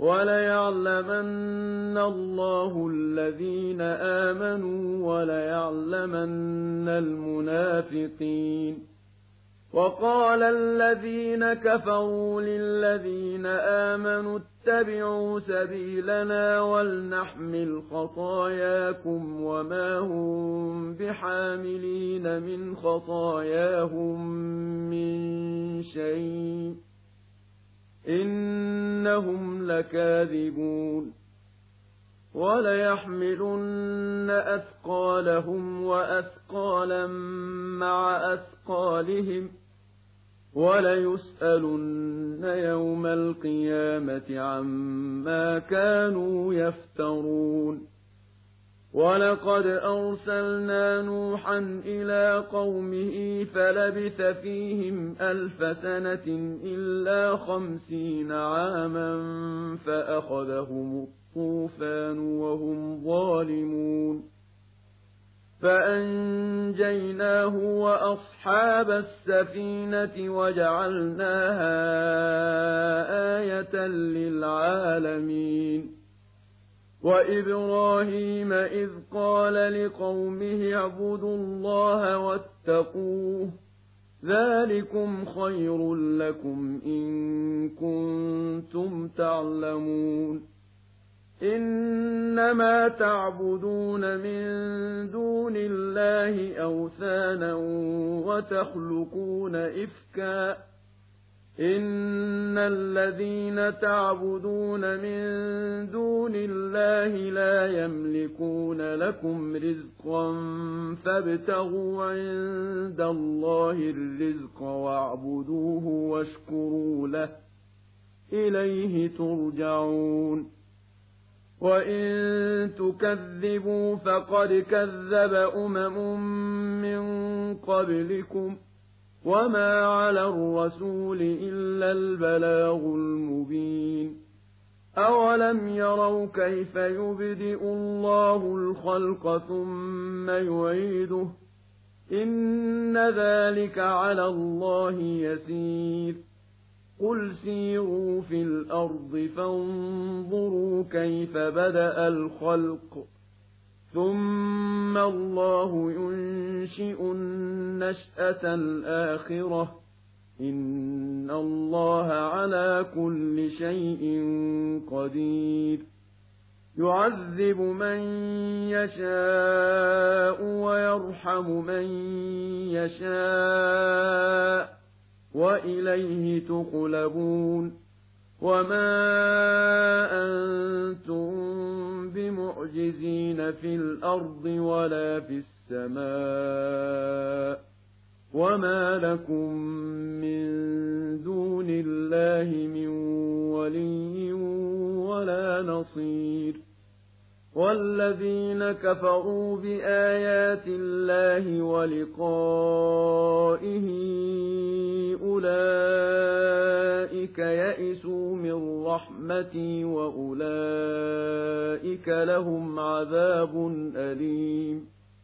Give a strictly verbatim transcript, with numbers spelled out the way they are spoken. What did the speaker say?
وَلَيَعْلَمَنَّ اللَّهُ الَّذِينَ آمَنُوا وَلَيَعْلَمَنَّ الْمُنَافِقِينَ وَقَالَ الَّذِينَ كَفَرُوا لِلَّذِينَ آمَنُوا اتَّبِعُوا سَبِيلَنَا وَلْنَحْمِلْ خَطَايَاكُمْ وَمَا هُم بِحَامِلِينَ مِنْ خَطَايَاهُم مِّن شَيْءٍ إِنَّهُمْ لَكَاذِبُونَ وَلَيَحْمِلُنَّ أَثْقَالَهُمْ وَأَثْقَالًا مَّعَ أَثْقَالِهِمْ وَلَيُسْأَلُنَّ يَوْمَ الْقِيَامَةِ عَمَّا كَانُوا يَفْتَرُونَ وَلَقَدْ أَرْسَلْنَا نُوحًا إِلَىٰ قَوْمِهِ فَلَبِثَ فِيهِمْ أَلْفَ سَنَةٍ إِلَّا خَمْسِينَ عَامًا فَأَخَذَهُمُ الطُّوفَانُ وَهُمْ ظَالِمُونَ فَأَنجَيْنَاهُ وَأَصْحَابَ السَّفِينَةِ وَجَعَلْنَاهَا آيَةً لِّلْعَالَمِينَ وَإِبْرَاهِيمَ إِذْ قَالَ لِقَوْمِهِ اعْبُدُوا اللَّهَ وَاتَّقُوهُ ذَٰلِكُمْ خَيْرٌ لَّكُمْ إِن كُنتُمْ تَعْلَمُونَ إِنَّمَا تَعْبُدُونَ مِن دُونِ اللَّهِ أَوْثَانًا وَتَخْلُقُونَ إِفْكًا إِنَّ الَّذِينَ تَعْبُدُونَ مِن دُونِ اللَّهِ لَا يَمْلِكُونَ لَكُمْ رِزْقًا فَابْتَغُوا عِندَ اللَّهِ الرِّزْقَ وَاعْبُدُوهُ وَاشْكُرُوا لَهُ إِلَيْهِ تُرْجَعُونَ وَإِن تُكَذِّبُوا فَقَدْ كَذَّبَ أُمَمٌ مِّن قَبْلِكُمْ وَمَا عَلَى الرَّسُولِ إِلَّا الْبَلَاغُ الْمُبِينُ أَوَلَمْ يَرَوْا كَيْفَ يُبْدِئُ اللَّهُ الْخَلْقَ ثُمَّ يُعِيدُهُ إِنَّ ذَلِكَ عَلَى اللَّهِ يَسِيرٌ قُلْ سِيرُوا فِي الْأَرْضِ فَانظُرُوا كَيْفَ بَدَأَ الْخَلْقَ ثُمَّ اللَّهُ يُنشِئُ النَّشْأَةَ الْآخِرَةَ إِنَّ اللَّهَ عَلَىٰ كُلِّ شَيْءٍ قَدِيرٌ يُعَذِّبُ مَن يَشَاءُ وَيَرْحَمُ مَن يَشَاءُ وَإِلَيْهِ تُقْلَبُونَ وَمَا أَنتُم بِمُعْجِزِينَ فِي الْأَرْضِ وَلَا فِي السَّمَاءِ وَمَا لَكُم مِّن دُونِ اللَّهِ مِن وَلِيٍّ وَلَا نَصِيرٍ وَالَّذِينَ كَفَرُوا بِآيَاتِ اللَّهِ وَلِقَائِهِ أُولَٰئِكَ يَئِسُوا مِن رَّحْمَتِي وَأُولَٰئِكَ لَهُمْ عَذَابٌ أَلِيمٌ